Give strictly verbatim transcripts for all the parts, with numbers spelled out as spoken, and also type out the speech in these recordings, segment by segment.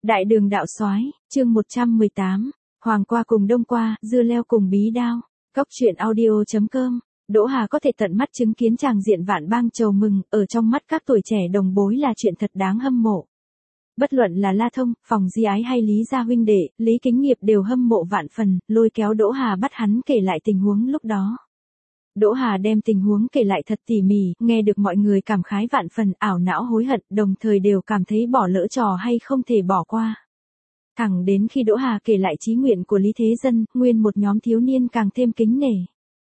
Đại đường đạo soái, chương một trăm mười tám, Hoàng qua cùng Đông qua, dưa leo cùng bí đao. Góc truyện audio chấm com. Đỗ Hà có thể tận mắt chứng kiến tràng diện vạn bang chầu mừng, ở trong mắt các tuổi trẻ đồng bối là chuyện thật đáng hâm mộ. Bất luận là La Thông, Phòng Di Ái hay Lý Gia huynh đệ, Lý Kính Nghiệp đều hâm mộ vạn phần, lôi kéo Đỗ Hà bắt hắn kể lại tình huống lúc đó. Đỗ Hà đem tình huống kể lại thật tỉ mỉ, nghe được mọi người cảm khái vạn phần, ảo não hối hận, đồng thời đều cảm thấy bỏ lỡ trò hay không thể bỏ qua. Thẳng đến khi Đỗ Hà kể lại chí nguyện của Lý Thế Dân, nguyên một nhóm thiếu niên càng thêm kính nể.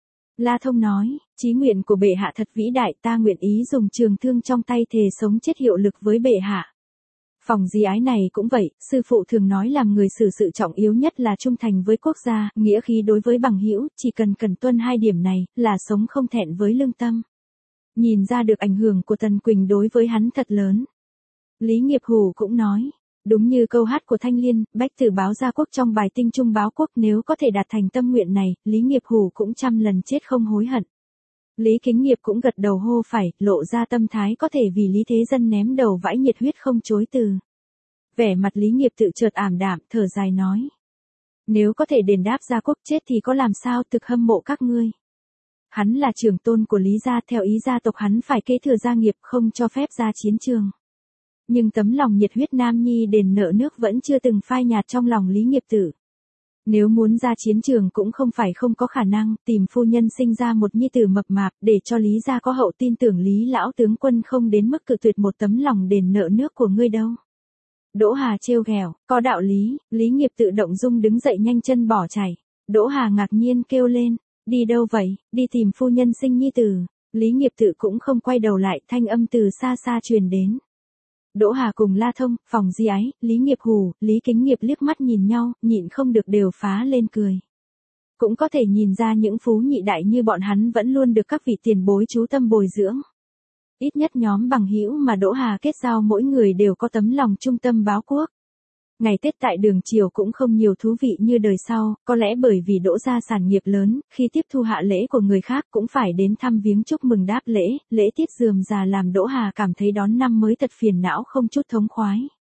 La Thông nói, chí nguyện của bệ hạ thật vĩ đại, ta nguyện ý dùng trường thương trong tay thề sống chết hiệu lực với bệ hạ. Phòng Di Ái này cũng vậy, sư phụ thường nói làm người xử sự trọng yếu nhất là trung thành với quốc gia, nghĩa khí đối với bằng hữu, chỉ cần cần tuân hai điểm này, là sống không thẹn với lương tâm. Nhìn ra được ảnh hưởng của Tần Quỳnh đối với hắn thật lớn. Lý Nghiệp Hủ cũng nói, đúng như câu hát của Thanh Liên, bách tử báo gia quốc trong bài tinh trung báo quốc, nếu có thể đạt thành tâm nguyện này, Lý Nghiệp Hủ cũng trăm lần chết không hối hận. Lý Kính Nghiệp cũng gật đầu hô phải, lộ ra tâm thái có thể vì Lý Thế Dân ném đầu vãi nhiệt huyết không chối từ. Vẻ mặt Lý Nghiệp tự chợt ảm đạm, thở dài nói. Nếu có thể đền đáp gia quốc chết thì có làm sao, thực hâm mộ các ngươi. Hắn là trưởng tôn của Lý gia, theo ý gia tộc hắn phải kế thừa gia nghiệp, không cho phép ra chiến trường. Nhưng tấm lòng nhiệt huyết nam nhi đền nợ nước vẫn chưa từng phai nhạt trong lòng Lý Nghiệp tử. Nếu muốn ra chiến trường cũng không phải không có khả năng, tìm phu nhân sinh ra một nhi tử mập mạp, để cho Lý gia có hậu tin tưởng Lý lão tướng quân không đến mức cự tuyệt một tấm lòng đền nợ nước của ngươi đâu. Đỗ Hà trêu ghẹo, có đạo lý, Lý Nghiệp tự động dung đứng dậy nhanh chân bỏ chạy. Đỗ Hà ngạc nhiên kêu lên, đi đâu vậy, đi tìm phu nhân sinh nhi tử. Lý Nghiệp tự cũng không quay đầu lại, thanh âm từ xa xa truyền đến. Đỗ Hà cùng La Thông, Phòng Di Ái, Lý Nghiệp Hủ, Lý Kính Nghiệp liếc mắt nhìn nhau, nhịn không được đều phá lên cười. Cũng có thể nhìn ra những phú nhị đại như bọn hắn vẫn luôn được các vị tiền bối chú tâm bồi dưỡng. Ít nhất nhóm bằng hữu mà Đỗ Hà kết giao mỗi người đều có tấm lòng trung tâm báo quốc. Ngày Tết tại Đường Triều cũng không nhiều thú vị như đời sau, có lẽ bởi vì Đỗ gia sản nghiệp lớn, khi tiếp thu hạ lễ của người khác cũng phải đến thăm viếng chúc mừng đáp lễ, lễ tiết rườm rà làm Đỗ Hà cảm thấy đón năm mới thật phiền não không chút thống khoái.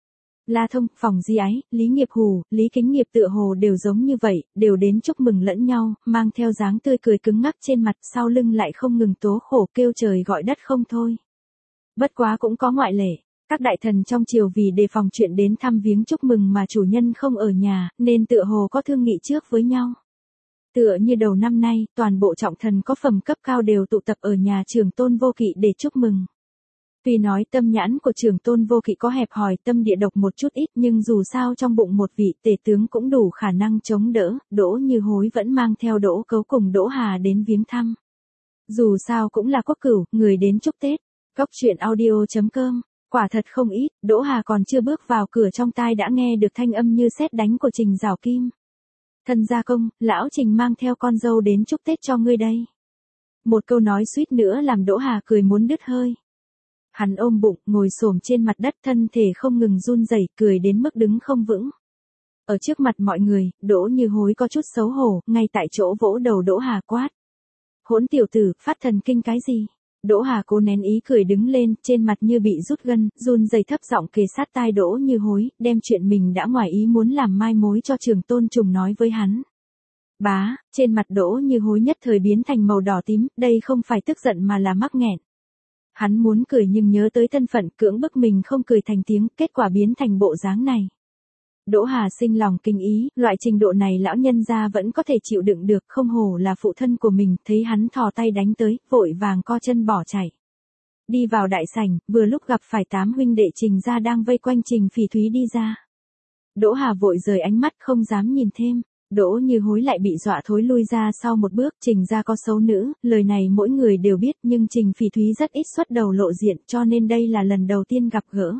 La Thông, Phòng Di Ái, Lý Nghiệp Hủ, Lý Kính Nghiệp tựa hồ đều giống như vậy, đều đến chúc mừng lẫn nhau, mang theo dáng tươi cười cứng ngắc trên mặt, sau lưng lại không ngừng tố khổ kêu trời gọi đất không thôi. Bất quá cũng có ngoại lệ. Các đại thần trong triều vì đề phòng chuyện đến thăm viếng chúc mừng mà chủ nhân không ở nhà, nên tựa hồ có thương nghị trước với nhau. Tựa như đầu năm nay, toàn bộ trọng thần có phẩm cấp cao đều tụ tập ở nhà Trưởng Tôn Vô Kỵ để chúc mừng. Tuy nói tâm nhãn của Trưởng Tôn Vô Kỵ có hẹp hòi, tâm địa độc một chút ít, nhưng dù sao trong bụng một vị tể tướng cũng đủ khả năng chống đỡ, Đỗ Như Hối vẫn mang theo Đỗ Cấu cùng Đỗ Hà đến viếng thăm. Dù sao cũng là quốc cửu, người đến chúc Tết. Góc truyện audio chấm com. Quả thật không ít, Đỗ Hà còn chưa bước vào cửa trong tai đã nghe được thanh âm như sét đánh của Trình Giảo Kim. Thân gia công, lão Trình mang theo con dâu đến chúc Tết cho ngươi đây. Một câu nói suýt nữa làm Đỗ Hà cười muốn đứt hơi. Hắn ôm bụng, ngồi xổm trên mặt đất, thân thể không ngừng run rẩy, cười đến mức đứng không vững. Ở trước mặt mọi người, Đỗ Như Hối có chút xấu hổ, ngay tại chỗ vỗ đầu Đỗ Hà quát. Hỗn tiểu tử, phát thần kinh cái gì? Đỗ Hà cố nén ý cười đứng lên, trên mặt như bị rút gân, run rẩy thấp giọng kề sát tai Đỗ Như Hối, đem chuyện mình đã ngoài ý muốn làm mai mối cho Trưởng Tôn Trùng nói với hắn. Bá, trên mặt Đỗ Như Hối nhất thời biến thành màu đỏ tím, đây không phải tức giận mà là mắc nghẹn. Hắn muốn cười nhưng nhớ tới thân phận, cưỡng bức mình không cười thành tiếng, kết quả biến thành bộ dáng này. Đỗ Hà sinh lòng kinh ý, loại trình độ này lão nhân gia vẫn có thể chịu đựng được, không hổ là phụ thân của mình, thấy hắn thò tay đánh tới, vội vàng co chân bỏ chạy. Đi vào đại sảnh, vừa lúc gặp phải tám huynh đệ Trình gia đang vây quanh Trình Phỉ Thúy đi ra. Đỗ Hà vội rời ánh mắt không dám nhìn thêm, Đỗ Như Hối lại bị dọa thối lui ra sau một bước, Trình gia có xấu nữ, lời này mỗi người đều biết nhưng Trình Phỉ Thúy rất ít xuất đầu lộ diện cho nên đây là lần đầu tiên gặp gỡ.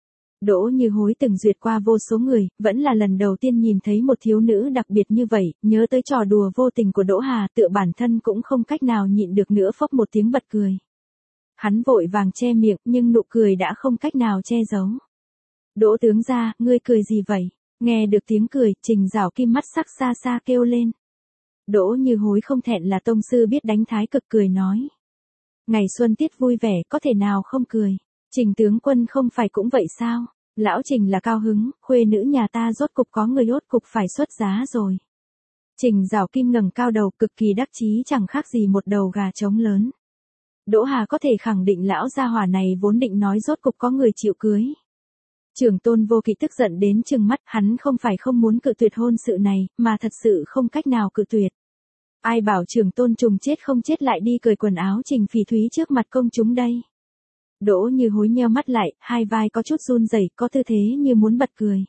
Đỗ Như Hối từng duyệt qua vô số người, vẫn là lần đầu tiên nhìn thấy một thiếu nữ đặc biệt như vậy, nhớ tới trò đùa vô tình của Đỗ Hà, tựa bản thân cũng không cách nào nhịn được nữa phốc một tiếng bật cười. Hắn vội vàng che miệng, nhưng nụ cười đã không cách nào che giấu. Đỗ tướng gia, ngươi cười gì vậy? Nghe được tiếng cười, Trình Giảo Kim mắt sắc xa xa kêu lên. Đỗ Như Hối không thẹn là tông sư biết đánh thái cực cười nói. Ngày xuân tiết vui vẻ, có thể nào không cười? Trình tướng quân không phải cũng vậy sao? Lão Trình là cao hứng, khuê nữ nhà ta rốt cục có người rốt cục phải xuất giá rồi. Trình Giảo Kim ngẩng cao đầu cực kỳ đắc chí chẳng khác gì một đầu gà trống lớn. Đỗ Hà có thể khẳng định lão gia hỏa này vốn định nói rốt cục có người chịu cưới. Trưởng Tôn Vô Kỵ tức giận đến trừng mắt, hắn không phải không muốn cự tuyệt hôn sự này, mà thật sự không cách nào cự tuyệt. Ai bảo Trưởng Tôn Trùng chết không chết lại đi cởi quần áo Trình Phỉ Thúy trước mặt công chúng đây. Đỗ Như Hối nheo mắt lại, hai vai có chút run rẩy, có tư thế như muốn bật cười.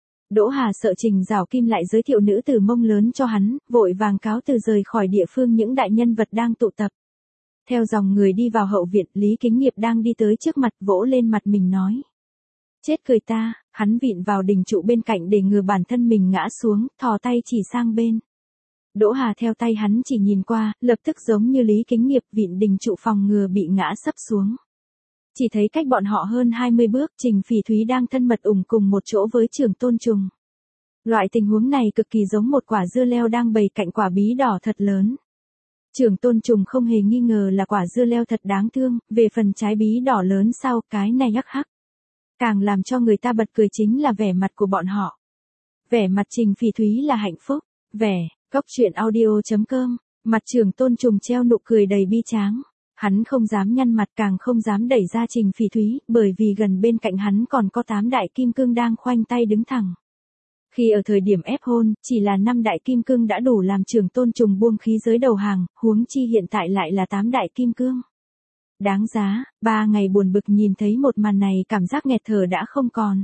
Đỗ Hà sợ Trình Giảo Kim lại giới thiệu nữ tử mông lớn cho hắn, vội vàng cáo từ rời khỏi địa phương những đại nhân vật đang tụ tập. Theo dòng người đi vào hậu viện, Lý Kính Nghiệp đang đi tới trước mặt vỗ lên mặt mình nói. Chết cười ta, hắn vịn vào đình trụ bên cạnh để ngừa bản thân mình ngã xuống, thò tay chỉ sang bên. Đỗ Hà theo tay hắn chỉ nhìn qua, lập tức giống như Lý Kính Nghiệp vịn đình trụ phòng ngừa bị ngã sấp xuống. Chỉ thấy cách bọn họ hơn hai mươi bước, Trình Phỉ Thúy đang thân mật ủng cùng một chỗ với Trưởng Tôn Trùng. Loại tình huống này cực kỳ giống một quả dưa leo đang bày cạnh quả bí đỏ thật lớn. Trưởng Tôn Trùng không hề nghi ngờ là quả dưa leo thật đáng thương, về phần trái bí đỏ lớn sau cái này hắc hắc. Càng làm cho người ta bật cười chính là vẻ mặt của bọn họ. Vẻ mặt Trình Phỉ Thúy là hạnh phúc, vẻ, cốc truyện audio chấm com, mặt Trưởng Tôn Trùng treo nụ cười đầy bi tráng. Hắn không dám nhăn mặt càng không dám đẩy ra Trình Phỉ Thúy, bởi vì gần bên cạnh hắn còn có tám đại kim cương đang khoanh tay đứng thẳng. Khi ở thời điểm ép hôn, chỉ là năm đại kim cương đã đủ làm Trưởng Tôn Trùng buông khí giới đầu hàng, huống chi hiện tại lại là tám đại kim cương. Đáng giá, ba ngày buồn bực nhìn thấy một màn này cảm giác nghẹt thở đã không còn.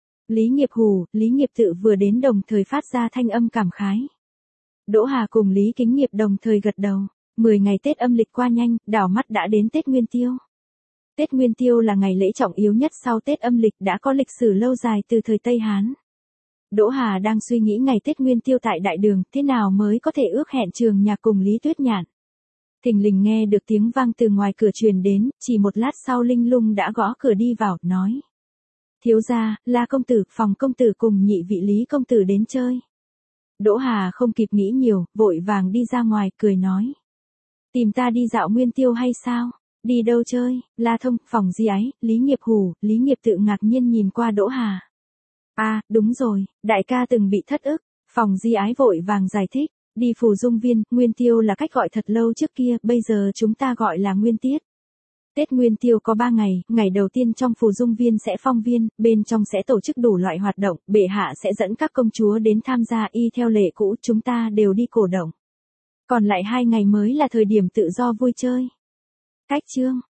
Lý Nghiệp Hù, Lý Nghiệp Tự vừa đến đồng thời phát ra thanh âm cảm khái. Đỗ Hà cùng Lý Kính Nghiệp đồng thời gật đầu. Mười ngày Tết âm lịch qua nhanh, đảo mắt đã đến Tết Nguyên Tiêu. Tết Nguyên Tiêu là ngày lễ trọng yếu nhất sau Tết âm lịch đã có lịch sử lâu dài từ thời Tây Hán. Đỗ Hà đang suy nghĩ ngày Tết Nguyên Tiêu tại đại đường, thế nào mới có thể ước hẹn Trường Nhạc cùng Lý Tuyết Nhạn. Thình lình nghe được tiếng vang từ ngoài cửa truyền đến, chỉ một lát sau Linh Lung đã gõ cửa đi vào, nói. Thiếu gia, La công tử, Phòng công tử cùng nhị vị Lý công tử đến chơi. Đỗ Hà không kịp nghĩ nhiều, vội vàng đi ra ngoài, cười nói. Tìm ta đi dạo Nguyên Tiêu hay sao? Đi đâu chơi? La Thông, Phòng Di Ái, Lý Nghiệp Hù, Lý Nghiệp Tự ngạc nhiên nhìn qua Đỗ Hà. À, đúng rồi, đại ca từng bị thất ức. Phòng Di Ái vội vàng giải thích. Đi Phù Dung Viên, Nguyên Tiêu là cách gọi thật lâu trước kia, bây giờ chúng ta gọi là Nguyên Tiết. Tết Nguyên Tiêu có ba ngày, ngày đầu tiên trong Phù Dung Viên sẽ phong viên, bên trong sẽ tổ chức đủ loại hoạt động, bệ hạ sẽ dẫn các công chúa đến tham gia y theo lệ cũ, chúng ta đều đi cổ động. Còn lại hai ngày mới là thời điểm tự do vui chơi. Cách chương